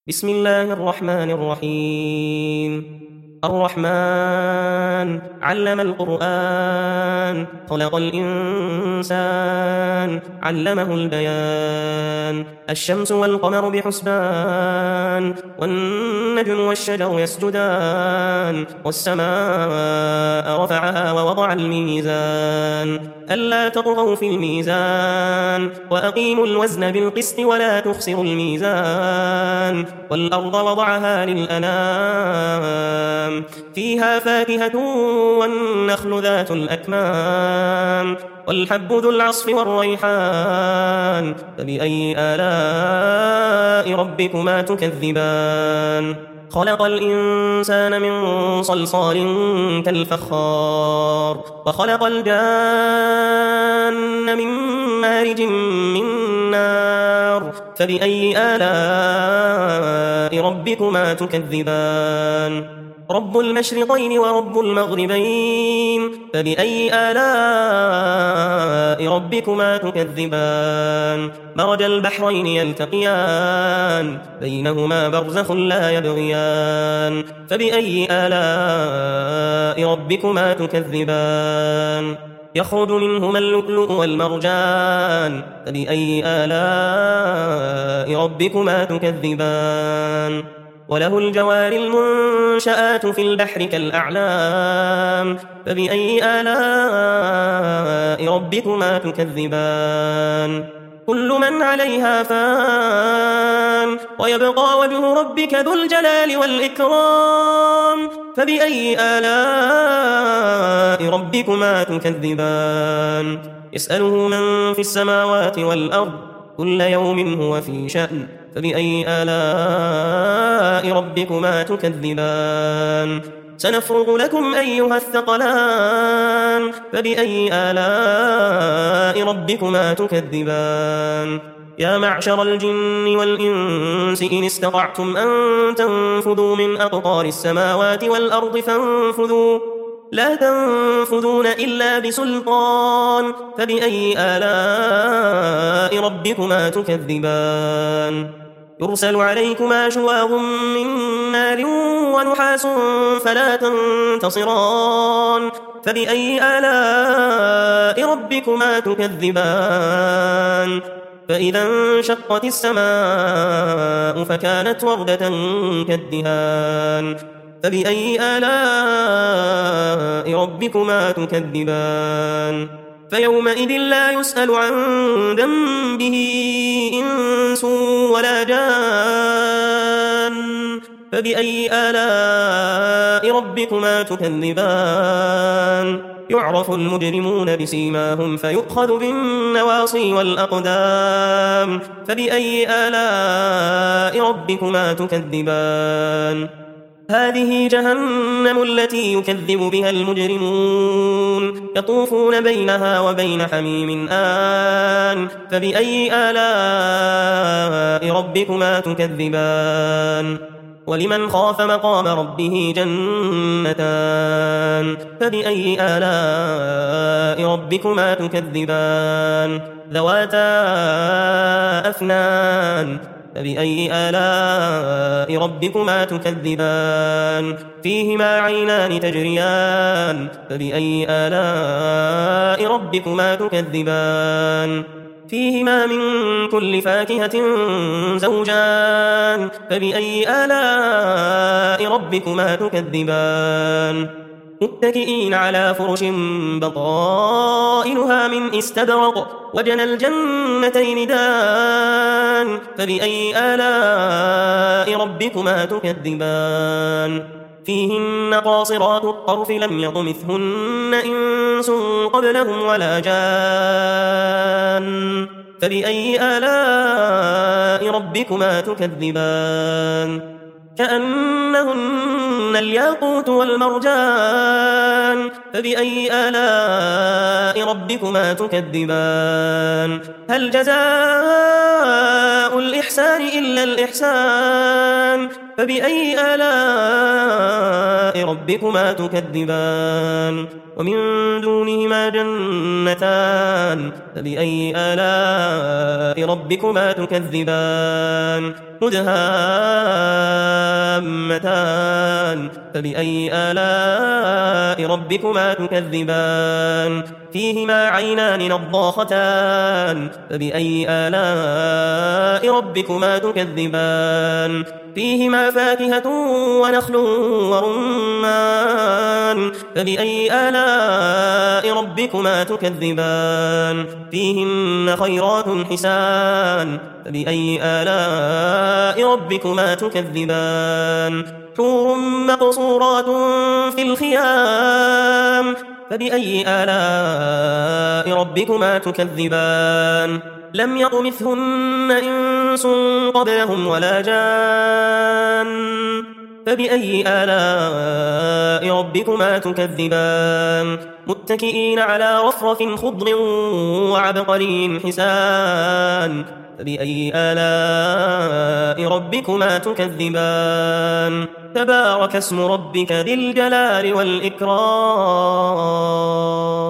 بسم الله الرحمن الرحيم. الرحمن علم القرآن خلق الإنسان علمه البيان. الشمس والقمر بحسبان والنجم والشجر يسجدان والسماء رفعها ووضع الميزان ألا تطغوا في الميزان وأقيموا الوزن بالقسط ولا تخسروا الميزان والأرض وضعها للأنام فيها فاكهة والنخل ذات الأكمام والحب ذو العصف والريحان فبأي آلاء ربكما تكذبان. خلق الإنسان من صلصال كالفخار وخلق الجان من مارج من نار فبأي آلاء ربكما تكذبان. رب المشرقين ورب المغربين فبأي آلاء ربكما تكذبان. مرج البحرين يلتقيان بينهما برزخ لا يبغيان فبأي آلاء ربكما تكذبان. يخرج منهما اللؤلؤ والمرجان فبأي آلاء ربكما تكذبان. وله الجوار المنشآت في البحر كالأعلام فبأي آلاء ربكما تكذبان. كل من عليها فان ويبقى وجه ربك ذو الجلال والإكرام فبأي آلاء ربكما تكذبان. يسأله من في السماوات والأرض كل يوم هو في شأن فبأي آلاء ربكما تكذبان. سنفرغ لكم أيها الثقلان فبأي آلاء ربكما تكذبان. يا معشر الجن والإنس إن استطعتم أن تنفذوا من أقطار السماوات والأرض فانفذوا لا تنفذون إلا بسلطان فبأي آلاء ربكما تكذبان. يرسل عليكما شواظ من نار ونحاس فلا تنتصران فبأي آلاء ربكما تكذبان. فإذا انشقت السماء فكانت وردة كالدهان فبأي آلاء ربكما تكذبان. فيومئذ لا يسأل عن ذنبه إنس ولا جان فبأي آلاء ربكما تكذبان. يعرف المجرمون بسيماهم فيؤخذ بالنواصي والأقدام فبأي آلاء ربكما تكذبان. هذه جهنم التي يكذب بها المجرمون يطوفون بينها وبين حميم آن فبأي آلاء ربكما تكذبان. ولمن خاف مقام ربه جنتان فبأي آلاء ربكما تكذبان. ذواتا أفنان فبأي آلاء ربكما تكذبان. فيهما عينان تجريان فبأي آلاء ربكما تكذبان. فيهما من كل فاكهة زوجان فبأي آلاء ربكما تكذبان. متكئين على فرش بطائنها من استبرق وجنى الجنتين دان فبأي آلاء ربكما تكذبان. فيهن قاصرات الطرف لم يطمثهن إنس قبلهم ولا جان فبأي آلاء ربكما تكذبان. كأنهن الياقوت والمرجان فبأي آلاء ربكما تكذبان هل جزاء الإحسان إلا الإحسان فبأي آلاء ربكما تكذبان ومن دونهما جنتان فبأي آلاء ربكما تكذبان مدهامتان فبأي آلاء ربكما تكذبان فيهما عينان نضاختان فبأي آلاء ربكما تكذبان فيهما فاكهة ونخل ورمان فبأي آلاء ربكما تكذبان فيهن خيرات حسان فبأي آلاء ربكما تكذبان حور مقصورات في الخيام فبأي آلاء ربكما تكذبان لم يطمثهن إنس قبلهم ولا جان فبأي آلاء ربكما تكذبان متكئين على رفرف خضر وعبقري حسان فبأي آلاء ربكما تكذبان تبارك اسم ربك ذي الجلال والإكرام